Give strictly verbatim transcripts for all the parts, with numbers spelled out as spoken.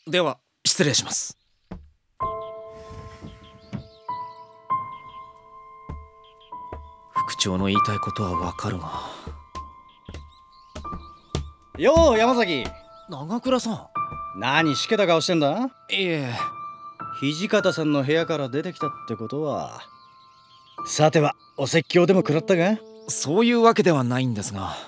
では失礼します。副長の言いたいことはわかるが。 よう山崎。 長倉さん。 何しけた顔してんだ。 いえ、 土方さんの部屋から出てきたってことは、さてはお説教でも食らったか。 そういうわけではないんですが。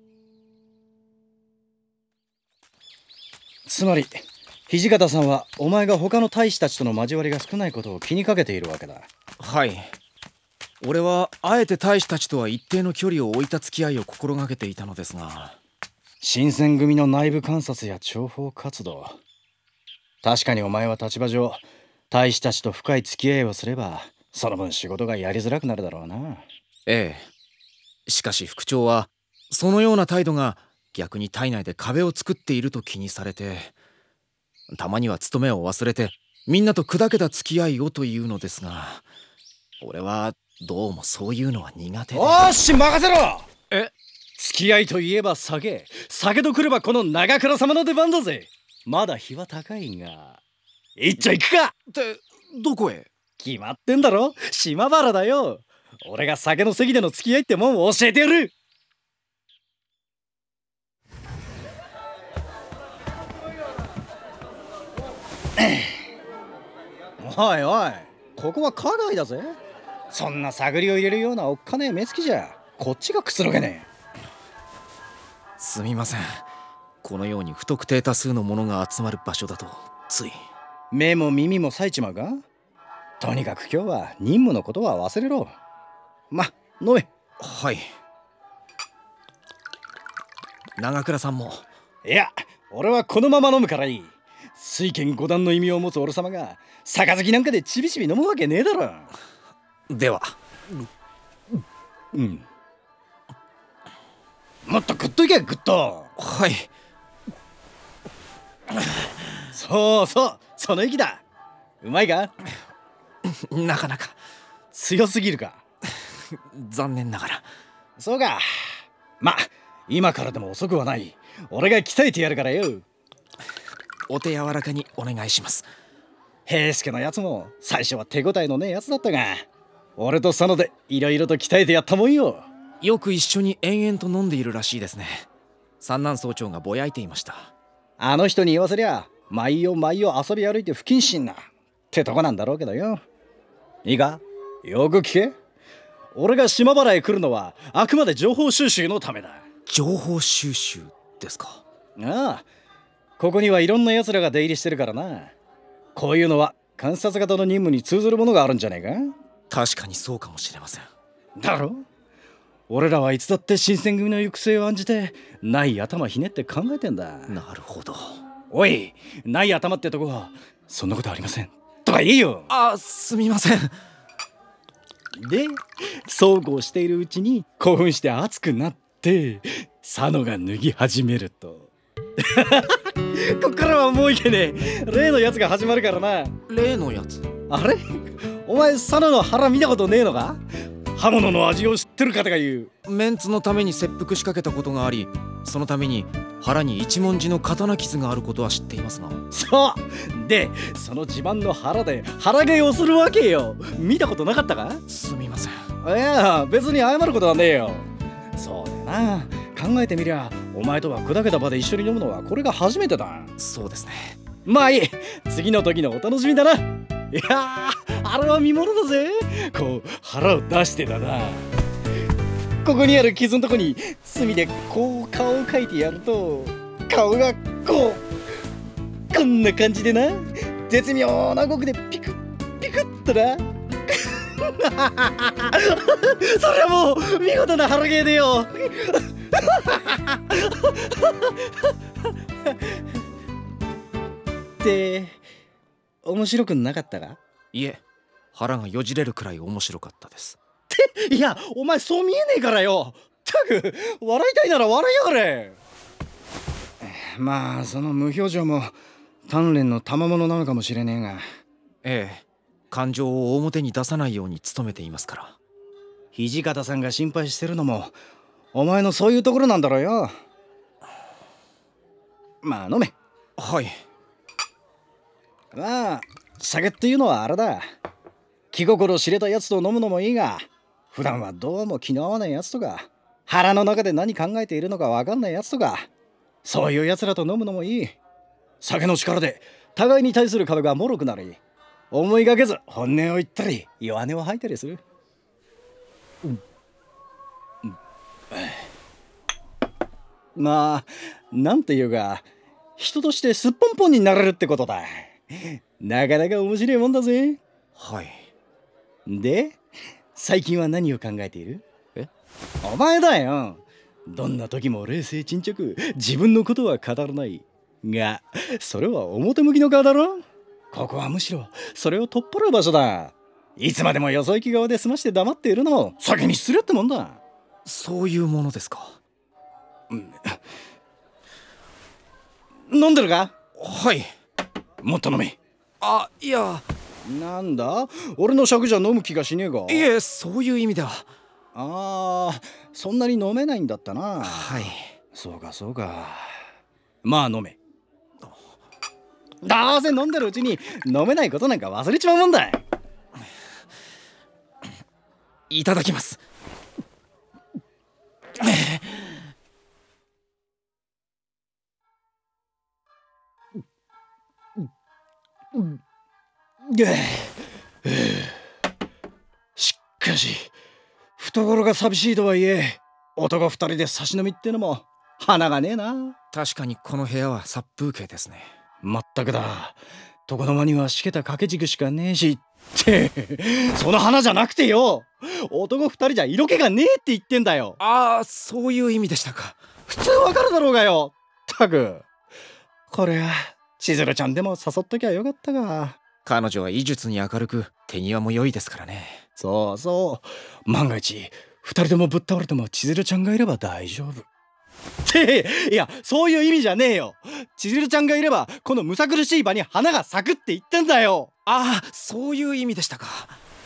つまり土方さんはお前が他の大使たちとの交わりが少ないことを気にかけているわけだ。 はい。俺はあえて大使たちとは一定の距離を置いた付き合いを心がけていたのですが。 新選組の内部観察や諜報活動、確かにお前は立場上大使たちと深い付き合いをすればその分仕事がやりづらくなるだろうな。 ええ。しかし副長はそのような態度が逆に体内で壁を作っていると気にされて、たまには務めを忘れてみんなと砕けた付き合いをというのですが、俺はどうもそういうのは苦手で。 おーし任せろ。 え、 付き合いといえば酒、酒とくればこの長倉様の出番だぜ。まだ日は高いが一丁行くか。 ってどこへ。 決まってんだろ、島原だよ。俺が酒の席での付き合いってもんを教えてやる。おいおい、ここは花街だぜ。そんな探りを入れるようなおっかねえ目つきじゃこっちがくつろげねえ。 すみません。このように不特定多数の者が集まる場所だとつい。 目も耳も冴えちまうか。とにかく今日は任務のことは忘れろ。ま、飲め。 はい。長倉さんも。 いや、俺はこのまま飲むからいい。水剣五段の意味を持つ俺様が杯なんかでちびちび飲むわけねえだろ。 では。 うん、もっとグッといけグッと。 はい。 そうそう、その息だ。うまいか。 なかなか強すぎるか。 残念ながら。 そうか。ま、今からでも遅くはない。俺が鍛えてやるからよ。 お手柔らかにお願いします。 平助のやつも最初は手応えのねえやつだったが、俺と佐野でいろいろと鍛えてやったもんよ。 よく一緒に延々と飲んでいるらしいですね。三男総長がぼやいていました。 あの人に言わせりゃ毎夜毎夜遊び歩いて不謹慎なってとこなんだろうけどよ。いいか、よく聞け。俺が島原へ来るのはあくまで情報収集のためだ。 情報収集ですか。 ああ、ここにはいろんな奴らが出入りしてるからな。こういうのは観察型の任務に通ずるものがあるんじゃねえか。確かにそうかもしれません。 だろ。俺らはいつだって新選組の行く末を案じてない頭ひねって考えてんだ。 なるほど。 おい、ない頭ってとこはそんなことありませんとかいいよ。 あ、すみません。 で、そうこうしているうちに興奮して熱くなって佐野が脱ぎ始めるとこっからはもういけねえ。例のやつが始まるからな。 例のやつ。 あれ、お前佐野の腹見たことねえのか。刃物の味を知ってるかとか言う。 メンツのために切腹しかけたことがあり、そのために腹に一文字の刀傷があることは知っていますが。 そうで、その自慢の腹で腹芸をするわけよ。見たことなかったか。 すみません。 いや、別に謝ることはねえよ。そうだよな。考えてみりゃお前とは砕けた場で一緒に飲むのはこれが初めてだ。 そうですね。 まあいい、次の時のお楽しみだな。いやー、あれは見ものだぜ。こう腹を出してだな。ここにある傷のとこに墨でこう顔を描いてやると、顔がこうこんな感じでな、絶妙な動きでピクッピクッとなそれはもう見事な腹芸でよって面白くなかったか。 いえ、腹がよじれるくらい面白かったです。 いや、お前そう見えねえからよ。ったく、笑いたいなら笑いやがれ。まあその無表情も鍛錬の賜物なのかもしれねえが。 ええ、感情を表に出さないように努めていますから。 土方さんが心配してるのもお前のそういうところなんだろうよ。まあ飲め。 はい。 まあ酒っていうのはあれだ。気心知れたやつと飲むのもいいが、普段はどうも気の合わないやつとか、腹の中で何考えているのか分かんないやつとか、そういうやつらと飲むのもいい。酒の力で互いに対する壁が脆くなり、思いがけず本音を言ったり弱音を吐いたりする。うんうん、まあなんていうか、人としてすっぽんぽんになれるってことだ。なかなか面白いもんだぜ。 はい。 で、最近は何を考えている？ え？ お前だよ。どんな時も冷静沈着、自分のことは語らないが、それは表向きの顔だろ。ここはむしろそれを取っ払う場所だ。いつまでもよそ行き側で済まして黙っているのも先に失礼ってもんだ。 そういうものですか。 うん、飲んでるか？ はい。 もっと飲め。 あ、いや。 なんだ、俺の尺じゃ飲む気がしねえが。 いえ、そういう意味では。 ああ、そんなに飲めないんだったな。 はい。 そうかそうか。まあ飲め。どうせ飲んでるうちに飲めないことなんか忘れちまうもんだ。 いただきます。 しかし懐が寂しいとはいえ、男二人で差し飲みってのも花がねえな。 確かにこの部屋は殺風景ですね。 まったくだ。床の間にはしけた掛け軸しかねえしってその花じゃなくてよ、男二人じゃ色気がねえって言ってんだよ。 ああ、そういう意味でしたか。 普通わかるだろうがよ。ったく、これは千鶴ちゃんでも誘っときゃよかったが。 彼女は医術に明るく手際も良いですからね。 そうそう、万が一二人ともぶっ倒れても千鶴ちゃんがいれば大丈夫っていや、そういう意味じゃねえよ。千鶴ちゃんがいればこのむさ苦しい場に花が咲くって言ってんだよ。 ああ、そういう意味でしたか。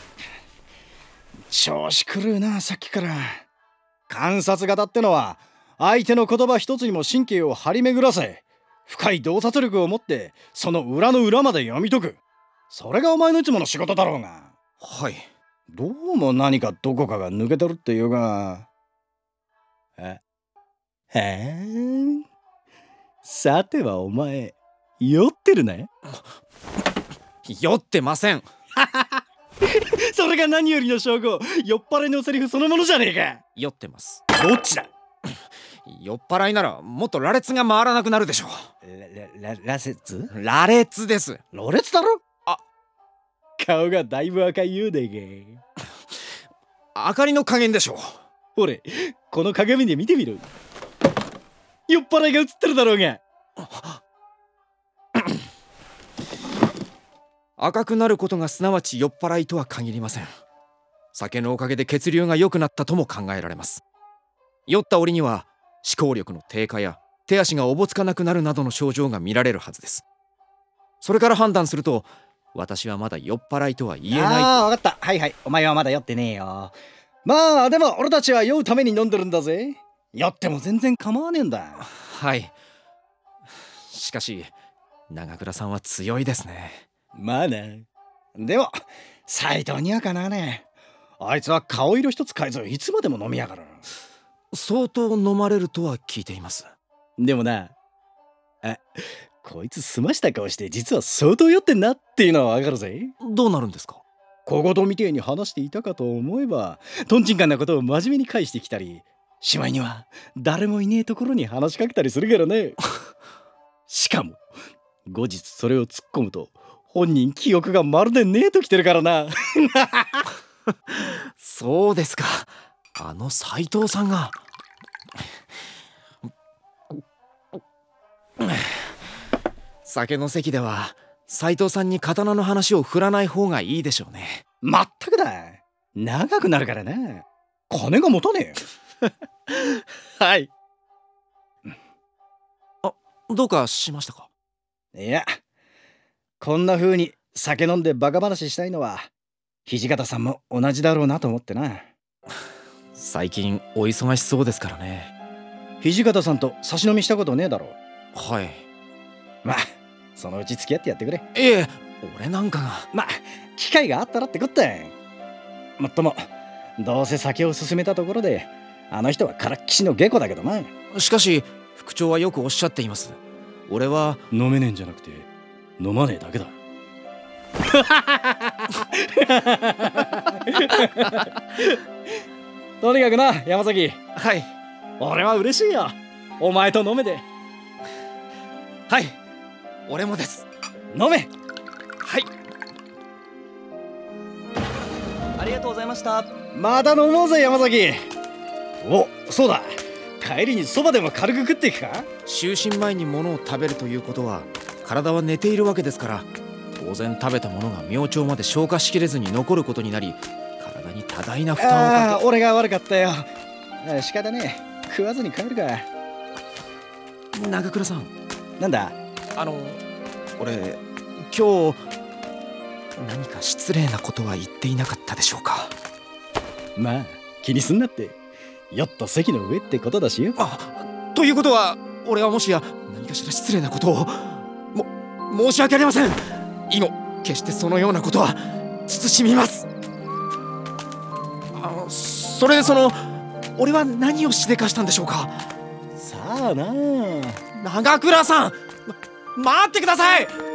調子狂うな、さっきから。観察型ってのは相手の言葉一つにも神経を張り巡らせ、深い洞察力を持ってその裏の裏まで読み解く。それがお前のいつもの仕事だろうが。 はい。 どうも何かどこかが抜けてるっていうが。えへえ、さてはお前酔ってるね。 酔ってません。 それが何よりの証拠。酔っ払いのセリフそのものじゃねえか。 酔ってます。 どっちだ。 酔っ払いならもっと羅列が回らなくなるでしょう。 ららら羅列羅列です。 羅列だろ。 あ、 顔がだいぶ赤いようだが。明かりの加減でしょう。 ほれ、この鏡で見てみろ。酔っ払いが映ってるだろうが。 赤くなることがすなわち酔っ払いとは限りません。酒のおかげで血流が良くなったとも考えられます。酔った折には思考力の低下や手足がおぼつかなくなるなどの症状が見られるはずです。それから判断すると、私はまだ酔っ払いとは言えない。 ああ、分かった。はいはい、お前はまだ酔ってねえよ。まあでも俺たちは酔うために飲んでるんだぜ。酔っても全然構わねえんだ。 はい。しかし長倉さんは強いですね。 まあな。でも斎藤にはかなわねえ。あいつは顔色一つ変えずいつまでも飲みやがる。 相当飲まれるとは聞いています。 でもな、あ、こいつ澄ました顔して実は相当酔ってんなっていうのはわかるぜ。 どうなるんですか。 小言みてえに話していたかと思えば、とんちんかんなことを真面目に返してきたり、しまいには誰もいねえところに話しかけたりするからね。しかも後日それを突っ込むと本人記憶がまるでねえときてるからな。 そうですか。あの斎藤さんが。酒の席では斎藤さんに刀の話を振らない方がいいでしょうね。 まったくだ。長くなるからな。金が持たねえ。はい。 あ、どうかしましたか。 いや、こんな風に酒飲んでバカ話したいのは土方さんも同じだろうなと思ってな。 最近お忙しそうですからね。 土方さんと差し飲みしたことねえだろ。 はい。 まあそのうち付き合ってやってくれ。 いえ、俺なんかが。 まあ機会があったらってこったん。もっともどうせ酒を勧めたところであの人はからっきしの下戸だけどな。 しかし副長はよくおっしゃっています。俺は飲めねえんじゃなくて飲まねえだけだ。とにかくな山崎。 はい。 俺は嬉しいよ、お前と飲めて。 はい、俺もです。 飲め。 はい、 ありがとうございました。 また飲もうぜ山崎。お、そうだ、帰りにそばでも軽く食っていくか。 就寝前に物を食べるということは体は寝ているわけですから、当然食べたものが明朝まで消化しきれずに残ることになり、体に多大な負担をかけ。 ああ、俺が悪かったよ。仕方ねえ、食わずに帰るか。 長倉さん。 なんだ。 あの俺今日何か失礼なことは言っていなかったでしょうか。 まあ気にすんなって、酔った席の上ってことだしよ。 あ、ということは俺はもしや何かしら失礼なことを。も申し訳ありません。以後決してそのようなことは慎みます。あのそれでその俺は何をしでかしたんでしょうか。 さあなあ。 長倉さん、ま、待ってください。